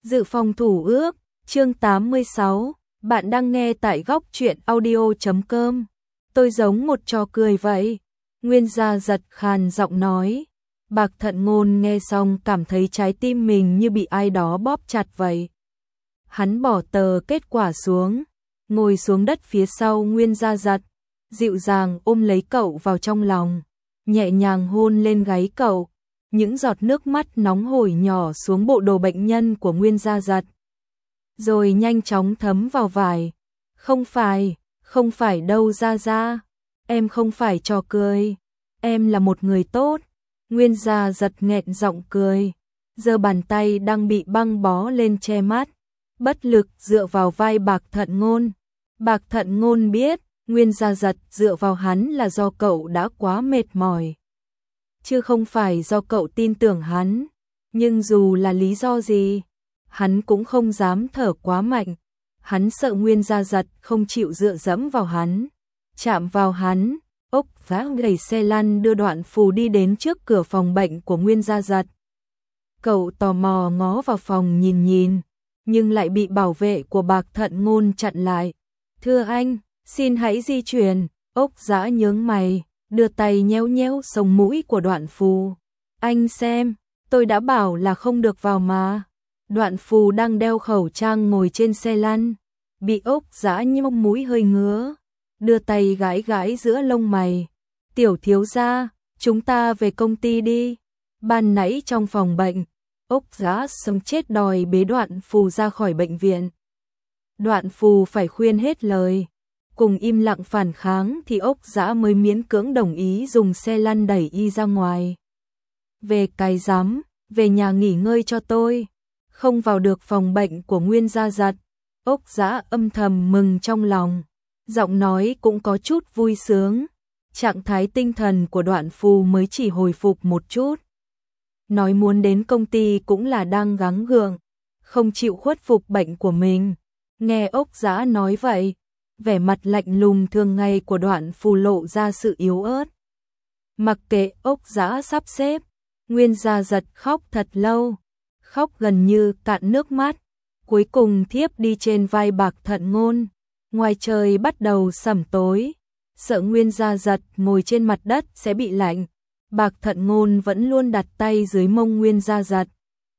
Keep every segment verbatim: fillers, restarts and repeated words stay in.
Dự phòng thủ ước, chương tám mươi sáu, bạn đang nghe tại góc truyện audio chấm com. Tôi giống một trò cười vậy. Nguyên Gia giật khàn giọng nói. Bạc Thận Ngôn nghe xong cảm thấy trái tim mình như bị ai đó bóp chặt vậy. Hắn bỏ tờ kết quả xuống, ngồi xuống đất phía sau Nguyên Gia giật, dịu dàng ôm lấy cậu vào trong lòng, nhẹ nhàng hôn lên gáy cậu. Những giọt nước mắt nóng hổi nhỏ xuống bộ đồ bệnh nhân của Nguyên Gia giật, rồi nhanh chóng thấm vào vải. Không phải, không phải đâu Gia Gia, em không phải trò cười, em là một người tốt. Nguyên Gia giật nghẹn giọng cười, giơ bàn tay đang bị băng bó lên che mắt, bất lực dựa vào vai Bạc Thận Ngôn. Bạc Thận Ngôn biết, Nguyên Gia giật dựa vào hắn là do cậu đã quá mệt mỏi, chứ không phải do cậu tin tưởng hắn. Nhưng dù là lý do gì, hắn cũng không dám thở quá mạnh. Hắn sợ Nguyên Gia giật không chịu dựa dẫm vào hắn, chạm vào hắn. Ốc Giá đẩy xe lăn đưa Đoạn Phù đi đến trước cửa phòng bệnh của Nguyên Gia giật. Cậu tò mò ngó vào phòng nhìn nhìn, nhưng lại bị bảo vệ của Bạc Thận Ngôn chặn lại. Thưa anh, xin hãy di chuyển. Ốc Dã nhướng mày, đưa tay nhéo nhéo sống mũi của Đoạn Phù. Anh xem, tôi đã bảo là không được vào mà. Đoạn Phù đang đeo khẩu trang ngồi trên xe lăn, bị Ốc Dã nhéo mũi hơi ngứa, đưa tay gãi gãi giữa lông mày. Tiểu thiếu gia, chúng ta về công ty đi. Ban nãy trong phòng bệnh, Ốc Dã sống chết đòi bế Đoạn Phù ra khỏi bệnh viện. Đoạn Phù phải khuyên hết lời, cùng im lặng phản kháng thì Ốc Dã mới miễn cưỡng đồng ý dùng xe lăn đẩy y ra ngoài. Về cái rắm, về nhà nghỉ ngơi cho tôi. Không vào được phòng bệnh của Nguyên Gia giật, Ốc Dã âm thầm mừng trong lòng, giọng nói cũng có chút vui sướng. Trạng thái tinh thần của Đoạn Phù mới chỉ hồi phục một chút. Nói muốn đến công ty cũng là đang gắng gượng, không chịu khuất phục bệnh của mình. Nghe Ốc Dã nói vậy, vẻ mặt lạnh lùng thường ngày của Đoạn Phù lộ ra sự yếu ớt. Mặc kệ Ốc Dã sắp xếp, Nguyên Gia giật khóc thật lâu, khóc gần như cạn nước mắt, cuối cùng thiếp đi trên vai Bạc Thận Ngôn. Ngoài trời bắt đầu sẩm tối, sợ Nguyên Gia giật ngồi trên mặt đất sẽ bị lạnh, Bạc Thận Ngôn vẫn luôn đặt tay dưới mông Nguyên Gia giật.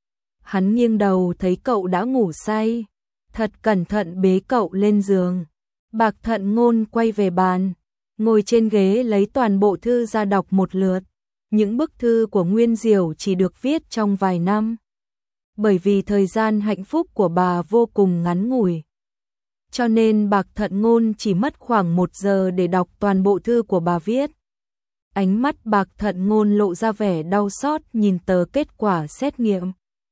Hắn nghiêng đầu thấy cậu đã ngủ say, thật cẩn thận bế cậu lên giường. Bạc Thận Ngôn quay về bàn, ngồi trên ghế lấy toàn bộ thư ra đọc một lượt. Những bức thư của Nguyên Diểu chỉ được viết trong vài năm, bởi vì thời gian hạnh phúc của bà vô cùng ngắn ngủi, cho nên Bạc Thận Ngôn chỉ mất khoảng một giờ để đọc toàn bộ thư của bà viết. Ánh mắt Bạc Thận Ngôn lộ ra vẻ đau xót nhìn tờ kết quả xét nghiệm.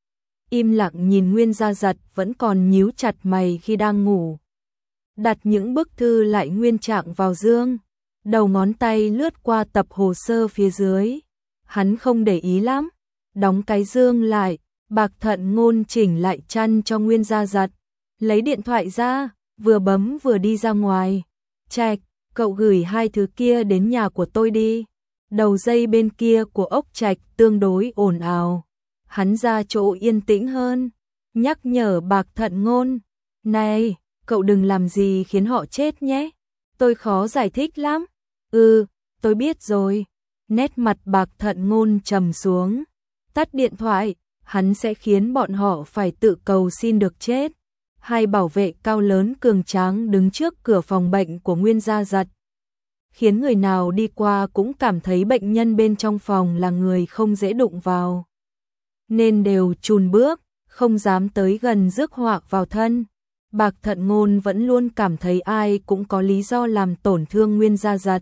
Im lặng nhìn Nguyên Gia giật vẫn còn nhíu chặt mày khi đang ngủ. Đặt những bức thư lại nguyên trạng vào dương, đầu ngón tay lướt qua tập hồ sơ phía dưới. Hắn không để ý lắm, đóng cái dương lại. Bạc Thận Ngôn chỉnh lại chăn cho Nguyên Gia giật, lấy điện thoại ra, vừa bấm vừa đi ra ngoài. Trạch, cậu gửi hai thứ kia đến nhà của tôi đi. Đầu dây bên kia của ốc Trạch tương đối ồn ào. Hắn ra chỗ yên tĩnh hơn, nhắc nhở Bạc Thận Ngôn. Này, cậu đừng làm gì khiến họ chết nhé. Tôi khó giải thích lắm. Ừ, tôi biết rồi. Nét mặt Bạc Thận Ngôn trầm xuống. Tắt điện thoại, hắn sẽ khiến bọn họ phải tự cầu xin được chết. Hai bảo vệ cao lớn cường tráng đứng trước cửa phòng bệnh của Nguyên Gia giật, khiến người nào đi qua cũng cảm thấy bệnh nhân bên trong phòng là người không dễ đụng vào, nên đều chùn bước, không dám tới gần rước họa vào thân. Bạc Thận Ngôn vẫn luôn cảm thấy ai cũng có lý do làm tổn thương Nguyên Gia giật.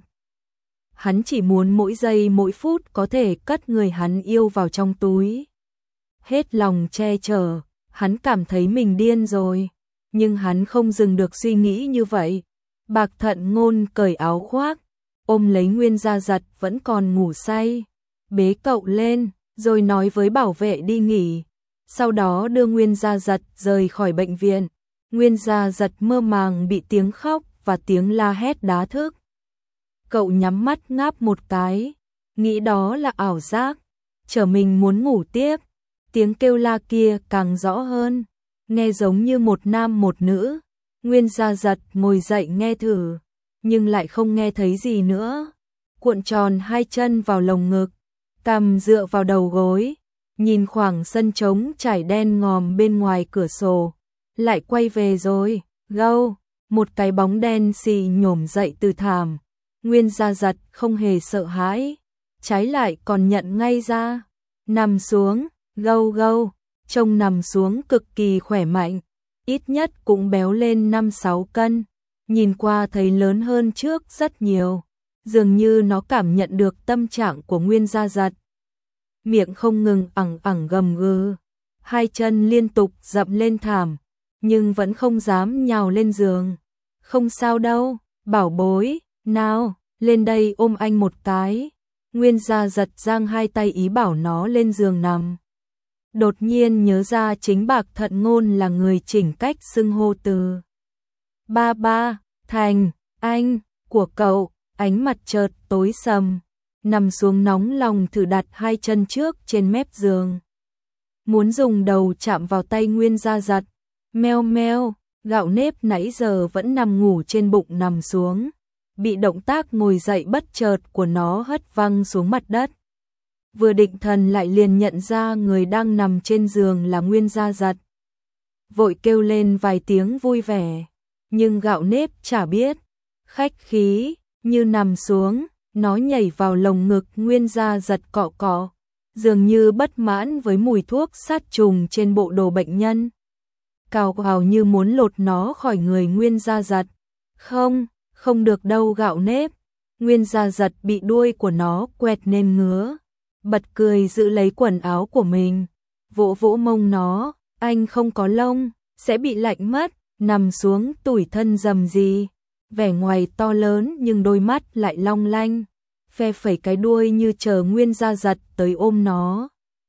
Hắn chỉ muốn mỗi giây mỗi phút có thể cất người hắn yêu vào trong túi. Hết lòng che chở, hắn cảm thấy mình điên rồi, nhưng hắn không dừng được suy nghĩ như vậy. Bạc Thận Ngôn cởi áo khoác, ôm lấy Nguyên Gia giật vẫn còn ngủ say, bế cậu lên, rồi nói với bảo vệ đi nghỉ. Sau đó đưa Nguyên Gia giật rời khỏi bệnh viện. Nguyên Gia giật mơ màng bị tiếng khóc và tiếng la hét đá thức. Cậu nhắm mắt ngáp một cái, nghĩ đó là ảo giác, chờ mình muốn ngủ tiếp. Tiếng kêu la kia càng rõ hơn, nghe giống như một nam một nữ. Nguyên Gia Giật ngồi dậy nghe thử, nhưng lại không nghe thấy gì nữa. Cuộn tròn hai chân vào lồng ngực, cằm dựa vào đầu gối, nhìn khoảng sân trống trải đen ngòm bên ngoài cửa sổ. Lại quay về rồi, gâu, một cái bóng đen xì nhổm dậy từ thảm. Nguyên Gia Giật không hề sợ hãi, trái lại còn nhận ngay ra. Nằm xuống, gâu gâu, trông nằm xuống cực kỳ khỏe mạnh, ít nhất cũng béo lên năm sáu cân, nhìn qua thấy lớn hơn trước rất nhiều. Dường như nó cảm nhận được tâm trạng của Nguyên Gia Giật. Miệng không ngừng ẳng ẳng gầm gừ, hai chân liên tục dậm lên thảm, nhưng vẫn không dám nhào lên giường. Không sao đâu, bảo bối, nào, lên đây ôm anh một cái. Nguyên Gia Giật giang hai tay ý bảo nó lên giường nằm. Đột nhiên nhớ ra chính Bạc Thận Ngôn là người chỉnh cách xưng hô từ ba ba thành anh của cậu. Ánh mặt chợt tối sầm, nằm xuống nóng lòng thử đặt hai chân trước trên mép giường. Muốn dùng đầu chạm vào tay Nguyên Gia Giật. Meo meo, gạo nếp nãy giờ vẫn nằm ngủ trên bụng nằm xuống, bị động tác ngồi dậy bất chợt của nó hất văng xuống mặt đất. Vừa định thần lại liền nhận ra người đang nằm trên giường là Nguyên Gia Giật. Vội kêu lên vài tiếng vui vẻ, nhưng gạo nếp chả biết khách khí, như nằm xuống, nó nhảy vào lồng ngực Nguyên Gia Giật cọ cọ, dường như bất mãn với mùi thuốc sát trùng trên bộ đồ bệnh nhân. Cào cào như muốn lột nó khỏi người Nguyên Gia Giật. Không, không được đâu gạo nếp. Nguyên Gia Giật bị đuôi của nó quẹt nên ngứa, bật cười giữ lấy quần áo của mình, vỗ vỗ mông nó. Anh không có lông, sẽ bị lạnh mất. Nằm xuống tủi thân dầm gì. Vẻ ngoài to lớn nhưng đôi mắt lại long lanh, phe phẩy cái đuôi như chờ Nguyên Gia Giật tới ôm nó.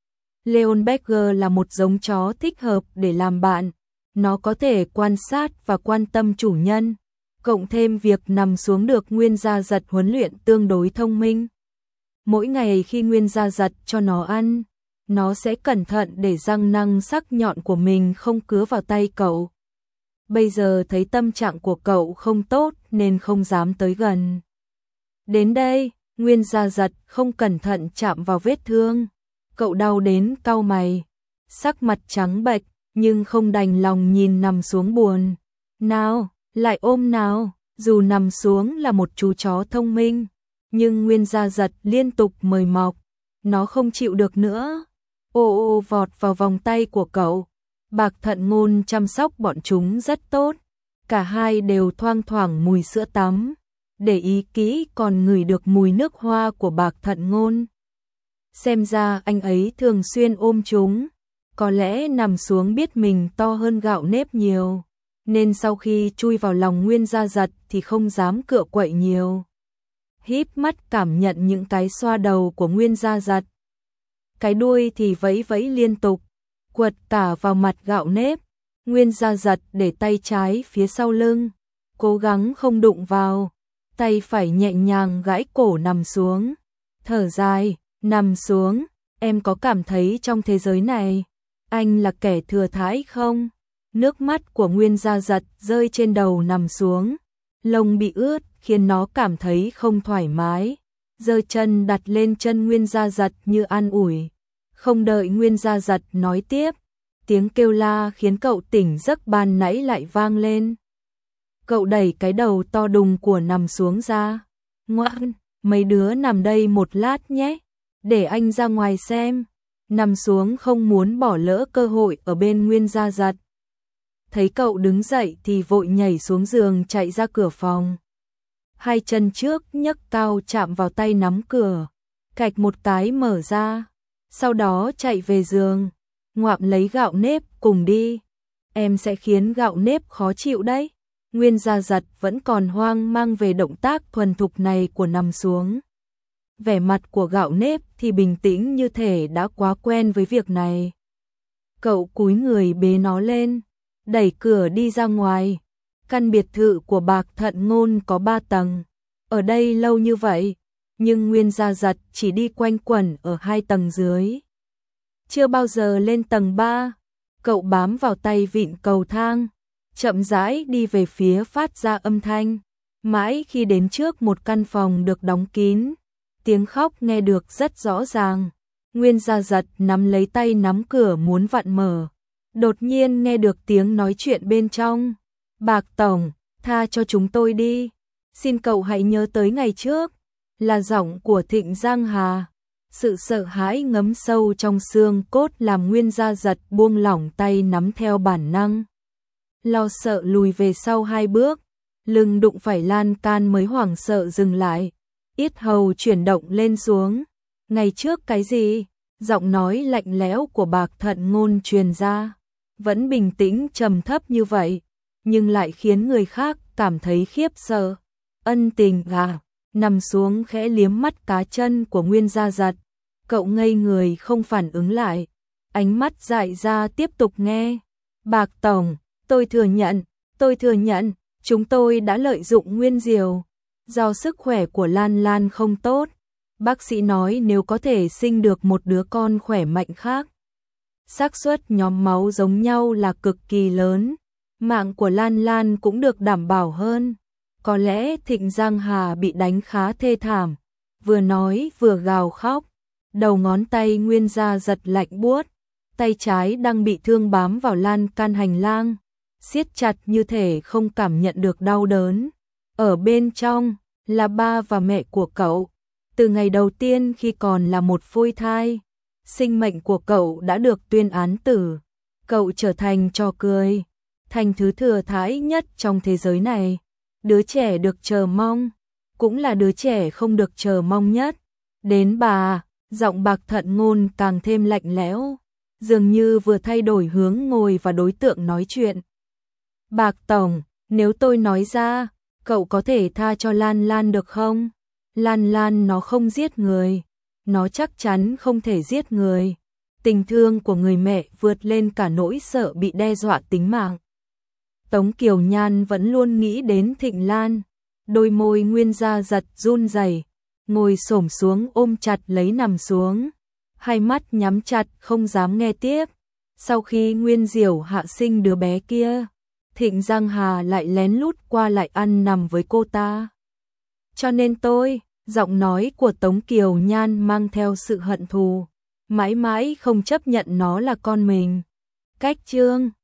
Leonberger là một giống chó thích hợp để làm bạn. Nó có thể quan sát và quan tâm chủ nhân, cộng thêm việc nằm xuống được Nguyên Gia Giật huấn luyện tương đối thông minh. Mỗi ngày khi Nguyên Gia Giật cho nó ăn, nó sẽ cẩn thận để răng nanh sắc nhọn của mình không cứa vào tay cậu. Bây giờ thấy tâm trạng của cậu không tốt nên không dám tới gần. Đến đây, Nguyên Gia Giật không cẩn thận chạm vào vết thương. Cậu đau đến cau mày, sắc mặt trắng bệch, nhưng không đành lòng nhìn nằm xuống buồn. Nào, lại ôm nào. Dù nằm xuống là một chú chó thông minh, nhưng Nguyên Gia Giật liên tục mời mọc, nó không chịu được nữa. Ô ô vọt vào vòng tay của cậu. Bạc Thận Ngôn chăm sóc bọn chúng rất tốt, cả hai đều thoang thoảng mùi sữa tắm, để ý kỹ còn ngửi được mùi nước hoa của Bạc Thận Ngôn. Xem ra anh ấy thường xuyên ôm chúng, có lẽ nằm xuống biết mình to hơn gạo nếp nhiều, nên sau khi chui vào lòng Nguyên Gia Giật thì không dám cựa quậy nhiều. Híp mắt cảm nhận những cái xoa đầu của Nguyên Gia Giật. Cái đuôi thì vẫy vẫy liên tục, quật cả vào mặt gạo nếp. Nguyên Gia Giật để tay trái phía sau lưng, cố gắng không đụng vào, tay phải nhẹ nhàng gãi cổ nằm xuống, thở dài, nằm xuống. Em có cảm thấy trong thế giới này, anh là kẻ thừa thãi không? Nước mắt của Nguyên Gia Giật rơi trên đầu nằm xuống, lông bị ướt khiến nó cảm thấy không thoải mái, giơ chân đặt lên chân Nguyên Gia Giật như an ủi. Không đợi Nguyên Gia Giật nói tiếp, tiếng kêu la khiến cậu tỉnh giấc ban nãy lại vang lên. Cậu đẩy cái đầu to đùng của nằm xuống ra. Ngoan, mấy đứa nằm đây một lát nhé, để anh ra ngoài xem. Nằm xuống không muốn bỏ lỡ cơ hội ở bên Nguyên Gia Giật. Thấy cậu đứng dậy thì vội nhảy xuống giường chạy ra cửa phòng. Hai chân trước nhấc cao chạm vào tay nắm cửa, cạch một cái mở ra, sau đó chạy về giường, ngoạm lấy gạo nếp cùng đi. Em sẽ khiến gạo nếp khó chịu đấy. Nguyên Gia Giật vẫn còn hoang mang về động tác thuần thục này của nằm xuống. Vẻ mặt của gạo nếp thì bình tĩnh như thể đã quá quen với việc này. Cậu cúi người bế nó lên, đẩy cửa đi ra ngoài. Căn biệt thự của Bạc Thận Ngôn có ba tầng. Ở đây lâu như vậy, nhưng Nguyên Gia Giật chỉ đi quanh quẩn ở hai tầng dưới, chưa bao giờ lên tầng ba. Cậu bám vào tay vịn cầu thang, chậm rãi đi về phía phát ra âm thanh, mãi khi đến trước một căn phòng được đóng kín, tiếng khóc nghe được rất rõ ràng. Nguyên Gia giật nắm lấy tay nắm cửa muốn vặn mở, đột nhiên nghe được tiếng nói chuyện bên trong. Bạc tổng, tha cho chúng tôi đi, xin cậu hãy nhớ tới ngày trước, là giọng của Thịnh Giang Hà. Sự sợ hãi ngấm sâu trong xương cốt làm Nguyên Gia giật buông lỏng tay nắm theo bản năng. Lo sợ lùi về sau hai bước, lưng đụng phải lan can mới hoảng sợ dừng lại, yết hầu chuyển động lên xuống. Ngày trước cái gì? Giọng nói lạnh lẽo của Bạc Thận Ngôn truyền ra, vẫn bình tĩnh trầm thấp như vậy, nhưng lại khiến người khác cảm thấy khiếp sợ. Ân Tình à? Nằm xuống khẽ liếm mắt cá chân của Nguyên Gia giật. Cậu ngây người không phản ứng lại, ánh mắt dại ra tiếp tục nghe. Bạc tổng, tôi thừa nhận, tôi thừa nhận, chúng tôi đã lợi dụng Nguyên Diều. Do sức khỏe của Lan Lan không tốt, bác sĩ nói nếu có thể sinh được một đứa con khỏe mạnh khác, xác suất nhóm máu giống nhau là cực kỳ lớn, mạng của Lan Lan cũng được đảm bảo hơn. Có lẽ Thịnh Giang Hà bị đánh khá thê thảm, vừa nói vừa gào khóc. Đầu ngón tay Nguyên Gia giật lạnh buốt, tay trái đang bị thương bám vào lan can hành lang, siết chặt như thể không cảm nhận được đau đớn. Ở bên trong là ba và mẹ của cậu. Từ ngày đầu tiên khi còn là một phôi thai, sinh mệnh của cậu đã được tuyên án tử. Cậu trở thành trò cười, thành thứ thừa thãi nhất trong thế giới này. Đứa trẻ được chờ mong, cũng là đứa trẻ không được chờ mong nhất. Đến bà, giọng Bạc Thận Ngôn càng thêm lạnh lẽo, dường như vừa thay đổi hướng ngồi và đối tượng nói chuyện. Bạc tổng, nếu tôi nói ra, cậu có thể tha cho Lan Lan được không? Lan Lan nó không giết người, nó chắc chắn không thể giết người. Tình thương của người mẹ vượt lên cả nỗi sợ bị đe dọa tính mạng. Tống Kiều Nhan vẫn luôn nghĩ đến Thịnh Lan, đôi môi Nguyên Gia giật run rẩy, ngồi xổm xuống ôm chặt lấy nằm xuống, hai mắt nhắm chặt không dám nghe tiếp. Sau khi Nguyên Diểu hạ sinh đứa bé kia, Thịnh Giang Hà lại lén lút qua lại ăn nằm với cô ta. Cho nên tôi, giọng nói của Tống Kiều Nhan mang theo sự hận thù, mãi mãi không chấp nhận nó là con mình. Cách chương